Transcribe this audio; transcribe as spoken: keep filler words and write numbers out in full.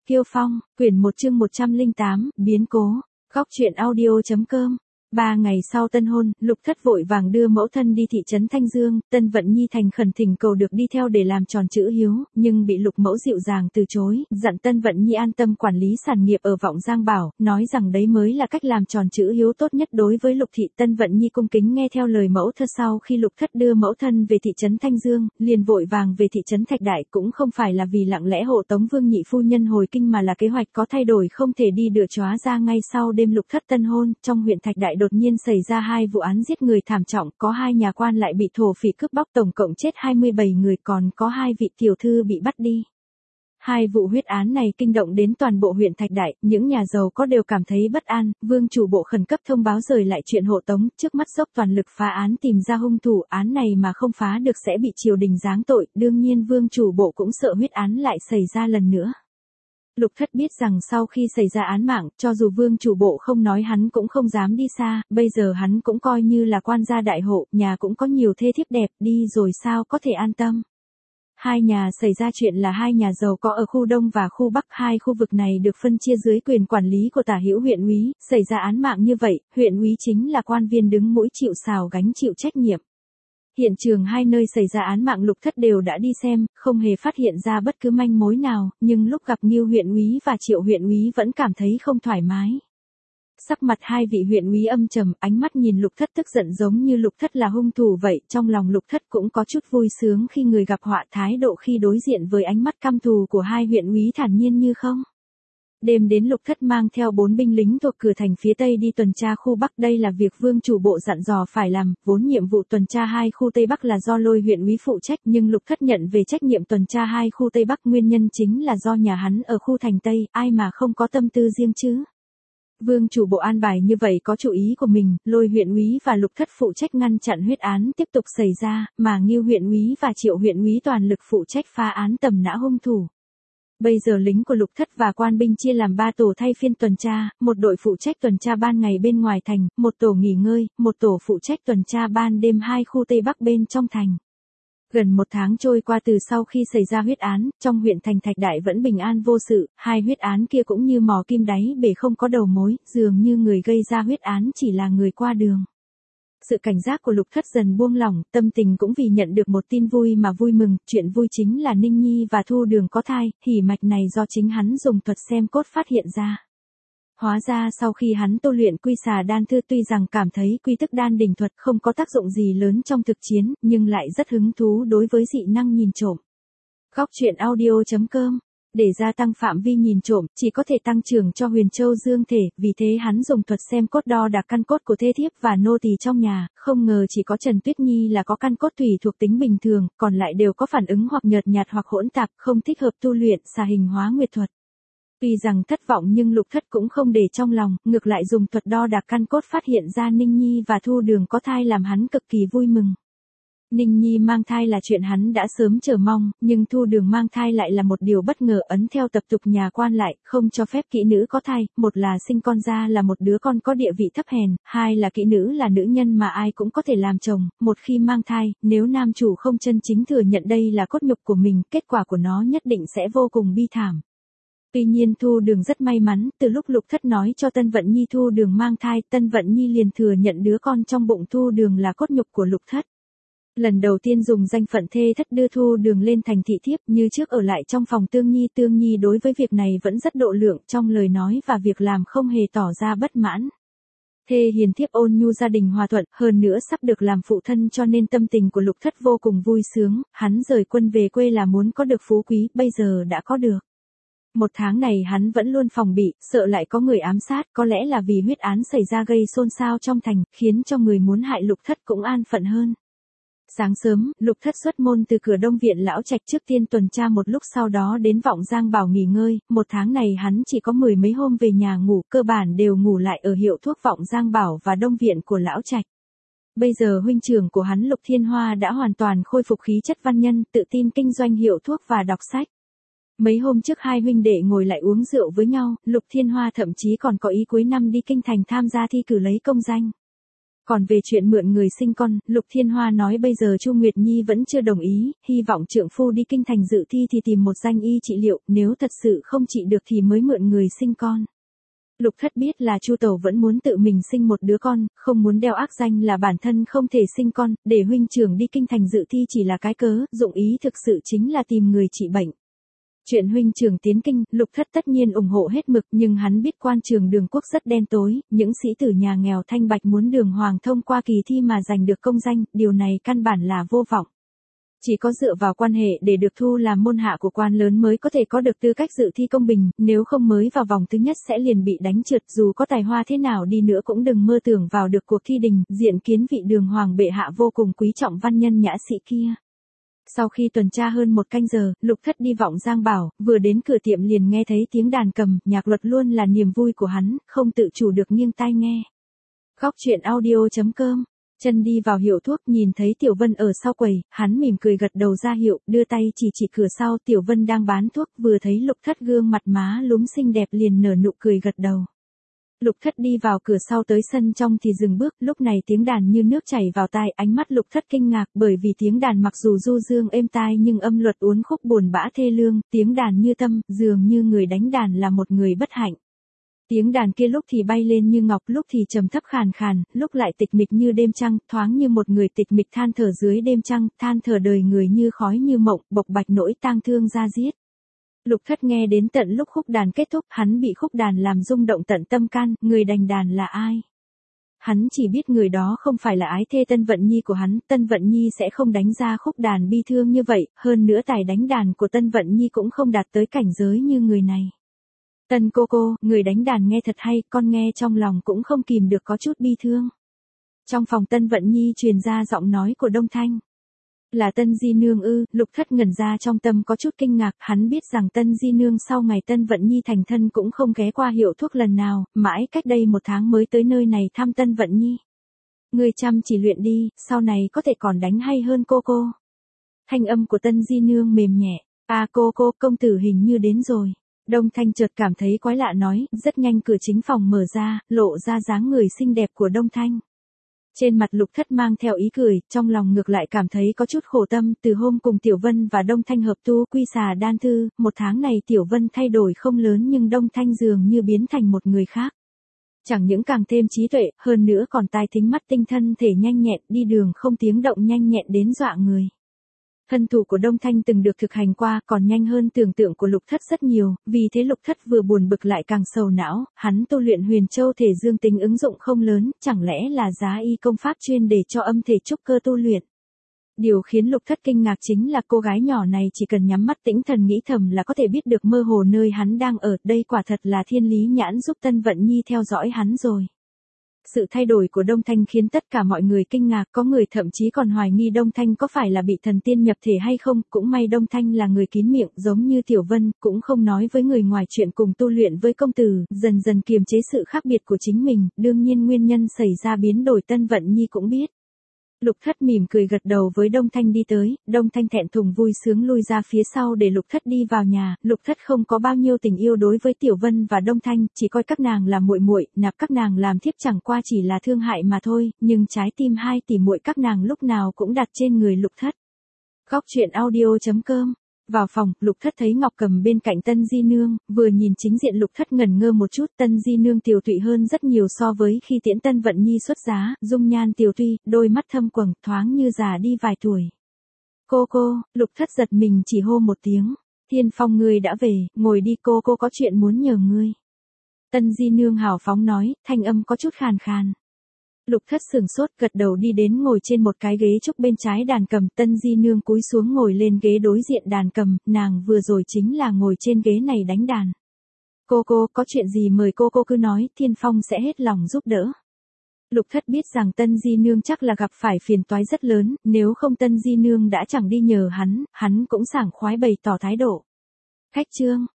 Kiêu Phong, quyển một chương một trăm lẻ tám, biến cố. Góc truyện audio.com. Ba ngày sau tân hôn, Lục Thất vội vàng đưa mẫu thân đi thị trấn Thanh Dương, Tân Vận Nhi thành khẩn thỉnh cầu được đi theo để làm tròn chữ hiếu, nhưng bị Lục Mẫu dịu dàng từ chối, dặn Tân Vận Nhi an tâm quản lý sản nghiệp ở Vọng Giang Bảo, nói rằng đấy mới là cách làm tròn chữ hiếu tốt nhất đối với Lục thị. Tân Vận Nhi cung kính nghe theo lời mẫu thân. Sau khi Lục Thất đưa mẫu thân về thị trấn Thanh Dương, liền vội vàng về thị trấn Thạch Đại, cũng không phải là vì lặng lẽ hộ tống Vương nhị phu nhân hồi kinh mà là kế hoạch có thay đổi không thể đi được chóa ra. Ngay sau đêm Lục Thất tân hôn, trong huyện Thạch Đại đột nhiên xảy ra hai vụ án giết người thảm trọng, có hai nhà quan lại bị thổ phỉ cướp bóc, tổng cộng chết hai mươi bảy người, còn có hai vị tiểu thư bị bắt đi. Hai vụ huyết án này kinh động đến toàn bộ huyện Thạch Đại, những nhà giàu có đều cảm thấy bất an, Vương chủ bộ khẩn cấp thông báo rời lại chuyện hộ tống, trước mắt dốc toàn lực phá án tìm ra hung thủ, án này mà không phá được sẽ bị triều đình giáng tội, đương nhiên Vương chủ bộ cũng sợ huyết án lại xảy ra lần nữa. Lục Thất biết rằng sau khi xảy ra án mạng, cho dù Vương chủ bộ không nói hắn cũng không dám đi xa, bây giờ hắn cũng coi như là quan gia đại hộ, nhà cũng có nhiều thê thiếp đẹp, đi rồi sao có thể an tâm. Hai nhà xảy ra chuyện là hai nhà giàu có ở khu Đông và khu Bắc, hai khu vực này được phân chia dưới quyền quản lý của Tả Hữu huyện úy, xảy ra án mạng như vậy, huyện úy chính là quan viên đứng mũi chịu sào gánh chịu trách nhiệm. Hiện trường hai nơi xảy ra án mạng Lục Thất đều đã đi xem, không hề phát hiện ra bất cứ manh mối nào, nhưng lúc gặp Ngưu huyện úy và Triệu huyện úy vẫn cảm thấy không thoải mái. Sắc mặt hai vị huyện úy âm trầm, ánh mắt nhìn Lục Thất tức giận giống như Lục Thất là hung thủ vậy, trong lòng Lục Thất cũng có chút vui sướng khi người gặp họa, thái độ khi đối diện với ánh mắt căm thù của hai huyện úy thản nhiên như không. Đêm đến Lục Thất mang theo bốn binh lính thuộc cửa thành phía Tây đi tuần tra khu Bắc, đây là việc Vương chủ bộ dặn dò phải làm, vốn nhiệm vụ tuần tra hai khu Tây Bắc là do Lôi huyện úy phụ trách, nhưng Lục Thất nhận về trách nhiệm tuần tra hai khu Tây Bắc, nguyên nhân chính là do nhà hắn ở khu thành Tây, ai mà không có tâm tư riêng chứ. Vương chủ bộ an bài như vậy có chủ ý của mình, Lôi huyện úy và Lục Thất phụ trách ngăn chặn huyết án tiếp tục xảy ra, mà Ngưu huyện úy và Triệu huyện úy toàn lực phụ trách phá án tầm nã hung thủ. Bây giờ lính của Lục Thất và quan binh chia làm ba tổ thay phiên tuần tra, một đội phụ trách tuần tra ban ngày bên ngoài thành, một tổ nghỉ ngơi, một tổ phụ trách tuần tra ban đêm hai khu Tây Bắc bên trong thành. Gần một tháng trôi qua từ sau khi xảy ra huyết án, trong huyện thành Thạch Đại vẫn bình an vô sự, hai huyết án kia cũng như mò kim đáy bể không có đầu mối, dường như người gây ra huyết án chỉ là người qua đường. Sự cảnh giác của Lục Thất dần buông lỏng, tâm tình cũng vì nhận được một tin vui mà vui mừng, chuyện vui chính là Ninh Nhi và Thu Đường có thai, hỉ mạch này do chính hắn dùng thuật xem cốt phát hiện ra. Hóa ra sau khi hắn tu luyện Quy Xà Đan Thư, tuy rằng cảm thấy Quy Tức Đan Đỉnh thuật không có tác dụng gì lớn trong thực chiến, nhưng lại rất hứng thú đối với dị năng nhìn trộm. Góc truyện audio.com. Để gia tăng phạm vi nhìn trộm, chỉ có thể tăng trưởng cho Huyền Châu Dương thể, vì thế hắn dùng thuật xem cốt đo đạc căn cốt của thê thiếp và nô tỳ trong nhà, không ngờ chỉ có Trần Tuyết Nhi là có căn cốt thủy thuộc tính bình thường, còn lại đều có phản ứng hoặc nhợt nhạt hoặc hỗn tạp, không thích hợp tu luyện xà hình hóa nguyệt thuật. Tuy rằng thất vọng nhưng Lục Thất cũng không để trong lòng, ngược lại dùng thuật đo đạc căn cốt phát hiện ra Ninh Nhi và Thu Đường có thai làm hắn cực kỳ vui mừng. Ninh Nhi mang thai là chuyện hắn đã sớm chờ mong, nhưng Thu Đường mang thai lại là một điều bất ngờ, ấn theo tập tục nhà quan lại, không cho phép kỹ nữ có thai, một là sinh con ra là một đứa con có địa vị thấp hèn, hai là kỹ nữ là nữ nhân mà ai cũng có thể làm chồng, một khi mang thai, nếu nam chủ không chân chính thừa nhận đây là cốt nhục của mình, kết quả của nó nhất định sẽ vô cùng bi thảm. Tuy nhiên Thu Đường rất may mắn, từ lúc Lục Thất nói cho Tân Vận Nhi Thu Đường mang thai, Tân Vận Nhi liền thừa nhận đứa con trong bụng Thu Đường là cốt nhục của Lục Thất. Lần đầu tiên dùng danh phận thê thất đưa Thu Đường lên thành thị thiếp, như trước ở lại trong phòng Tương Nhi, Tương Nhi đối với việc này vẫn rất độ lượng, trong lời nói và việc làm không hề tỏ ra bất mãn. Thê hiền thiếp ôn nhu, gia đình hòa thuận, hơn nữa sắp được làm phụ thân cho nên tâm tình của Lục Thất vô cùng vui sướng, hắn rời quân về quê là muốn có được phú quý, bây giờ đã có được. Một tháng này hắn vẫn luôn phòng bị, sợ lại có người ám sát, có lẽ là vì huyết án xảy ra gây xôn xao trong thành, khiến cho người muốn hại Lục Thất cũng an phận hơn. Sáng sớm, Lục Thất xuất môn từ cửa Đông viện lão trạch, trước tiên tuần tra một lúc sau đó đến Vọng Giang Bảo nghỉ ngơi, một tháng này hắn chỉ có mười mấy hôm về nhà ngủ, cơ bản đều ngủ lại ở hiệu thuốc Vọng Giang Bảo và Đông viện của lão trạch. Bây giờ huynh trưởng của hắn Lục Thiên Hoa đã hoàn toàn khôi phục khí chất văn nhân, tự tin kinh doanh hiệu thuốc và đọc sách. Mấy hôm trước hai huynh đệ ngồi lại uống rượu với nhau, Lục Thiên Hoa thậm chí còn có ý cuối năm đi kinh thành tham gia thi cử lấy công danh. Còn về chuyện mượn người sinh con, Lục Thiên Hoa nói bây giờ Chu Nguyệt Nhi vẫn chưa đồng ý, hy vọng trượng phu đi kinh thành dự thi thì tìm một danh y trị liệu, nếu thật sự không trị được thì mới mượn người sinh con. Lục Thất biết là Chu Tẩu vẫn muốn tự mình sinh một đứa con, không muốn đeo ác danh là bản thân không thể sinh con, để huynh trưởng đi kinh thành dự thi chỉ là cái cớ, dụng ý thực sự chính là tìm người trị bệnh. Chuyện huynh trưởng tiến kinh, Lục Thất tất nhiên ủng hộ hết mực, nhưng hắn biết quan trường Đường Quốc rất đen tối, những sĩ tử nhà nghèo thanh bạch muốn Đường Hoàng thông qua kỳ thi mà giành được công danh, điều này căn bản là vô vọng. Chỉ có dựa vào quan hệ để được thu làm môn hạ của quan lớn mới có thể có được tư cách dự thi công bình, nếu không mới vào vòng thứ nhất sẽ liền bị đánh trượt, dù có tài hoa thế nào đi nữa cũng đừng mơ tưởng vào được cuộc thi đình, diện kiến vị Đường Hoàng bệ hạ vô cùng quý trọng văn nhân nhã sĩ kia. Sau khi tuần tra hơn một canh giờ, Lục Thất đi vọng Giang Bảo, vừa đến cửa tiệm liền nghe thấy tiếng đàn cầm, nhạc luật luôn là niềm vui của hắn, không tự chủ được nghiêng tai nghe. Khóc chuyện audio chấm com. Chân đi vào hiệu thuốc, nhìn thấy Tiểu Vân ở sau quầy, hắn mỉm cười gật đầu ra hiệu, đưa tay chỉ chỉ cửa sau. Tiểu Vân đang bán thuốc, vừa thấy Lục Thất gương mặt má lúm xinh đẹp liền nở nụ cười gật đầu. Lục Thất đi vào cửa sau tới sân trong thì dừng bước, lúc này tiếng đàn như nước chảy vào tai, ánh mắt Lục Thất kinh ngạc, bởi vì tiếng đàn mặc dù du dương êm tai nhưng âm luật uốn khúc buồn bã thê lương, tiếng đàn như tâm, dường như người đánh đàn là một người bất hạnh. Tiếng đàn kia lúc thì bay lên như ngọc, lúc thì trầm thấp khàn khàn, lúc lại tịch mịch như đêm trăng, thoáng như một người tịch mịch than thở dưới đêm trăng, than thở đời người như khói như mộng, bộc bạch nỗi tang thương da diết. Lục Thất nghe đến tận lúc khúc đàn kết thúc, hắn bị khúc đàn làm rung động tận tâm can, người đành đàn là ai? Hắn chỉ biết người đó không phải là ái thê Tân Vận Nhi của hắn, Tân Vận Nhi sẽ không đánh ra khúc đàn bi thương như vậy, hơn nữa tài đánh đàn của Tân Vận Nhi cũng không đạt tới cảnh giới như người này. Tân cô cô, người đánh đàn nghe thật hay, con nghe trong lòng cũng không kìm được có chút bi thương. Trong phòng Tân Vận Nhi truyền ra giọng nói của Đông Thanh. Là Tân Di Nương ư? Lục Thất ngẩn ra trong tâm có chút kinh ngạc, hắn biết rằng Tân Di Nương sau ngày Tân Vận Nhi thành thân cũng không ghé qua hiệu thuốc lần nào, mãi cách đây một tháng mới tới nơi này thăm Tân Vận Nhi. Người chăm chỉ luyện đi, sau này có thể còn đánh hay hơn cô cô. Thanh âm của Tân Di Nương mềm nhẹ, à cô cô, công tử hình như đến rồi. Đông Thanh chợt cảm thấy quái lạ nói, rất nhanh cửa chính phòng mở ra, lộ ra dáng người xinh đẹp của Đông Thanh. Trên mặt Lục Thất mang theo ý cười, trong lòng ngược lại cảm thấy có chút khổ tâm, từ hôm cùng Tiểu Vân và Đông Thanh hợp tu quy xà đan thư, một tháng này Tiểu Vân thay đổi không lớn nhưng Đông Thanh dường như biến thành một người khác. Chẳng những càng thêm trí tuệ, hơn nữa còn tai thính mắt tinh thân thể nhanh nhẹn, đi đường không tiếng động nhanh nhẹn đến dọa người. Thân thủ của Đông Thanh từng được thực hành qua, còn nhanh hơn tưởng tượng của Lục Thất rất nhiều, vì thế Lục Thất vừa buồn bực lại càng sầu não, hắn tu luyện Huyền Châu thể dương tính ứng dụng không lớn, chẳng lẽ là giá y công pháp chuyên để cho âm thể trúc cơ tu luyện. Điều khiến Lục Thất kinh ngạc chính là cô gái nhỏ này chỉ cần nhắm mắt tĩnh thần nghĩ thầm là có thể biết được mơ hồ nơi hắn đang ở, đây quả thật là thiên lý nhãn giúp Tân Vận Nhi theo dõi hắn rồi. Sự thay đổi của Đông Thanh khiến tất cả mọi người kinh ngạc, có người thậm chí còn hoài nghi Đông Thanh có phải là bị thần tiên nhập thể hay không, cũng may Đông Thanh là người kín miệng giống như Tiểu Vân, cũng không nói với người ngoài chuyện cùng tu luyện với công tử, dần dần kiềm chế sự khác biệt của chính mình, đương nhiên nguyên nhân xảy ra biến đổi Tân Vận Nhi cũng biết. Lục Thất mỉm cười gật đầu với Đông Thanh đi tới, Đông Thanh thẹn thùng vui sướng lui ra phía sau để Lục Thất đi vào nhà, Lục Thất không có bao nhiêu tình yêu đối với Tiểu Vân và Đông Thanh, chỉ coi các nàng là muội muội, nạp các nàng làm thiếp chẳng qua chỉ là thương hại mà thôi, nhưng trái tim hai tỷ muội các nàng lúc nào cũng đặt trên người Lục Thất. Khóc chuyện audio chấm com. Vào phòng, Lục Thất thấy Ngọc Cầm bên cạnh Tân Di Nương, vừa nhìn chính diện Lục Thất ngẩn ngơ một chút, Tân Di Nương tiều tụy hơn rất nhiều so với khi tiễn Tân Vận Nhi xuất giá, dung nhan tiều tụy, đôi mắt thâm quầng, thoáng như già đi vài tuổi. Cô cô, Lục Thất giật mình chỉ hô một tiếng, Thiên Phong ngươi đã về, ngồi đi cô cô có chuyện muốn nhờ ngươi. Tân Di Nương hào phóng nói, thanh âm có chút khàn khàn. Lục Thất sửng sốt gật đầu đi đến ngồi trên một cái ghế trúc bên trái đàn cầm, Tân Di Nương cúi xuống ngồi lên ghế đối diện đàn cầm, nàng vừa rồi chính là ngồi trên ghế này đánh đàn. Cô cô có chuyện gì mời cô cô cứ nói, Thiên Phong sẽ hết lòng giúp đỡ. Lục Thất biết rằng Tân Di Nương chắc là gặp phải phiền toái rất lớn, nếu không Tân Di Nương đã chẳng đi nhờ hắn, hắn cũng sảng khoái bày tỏ thái độ. Khách trương,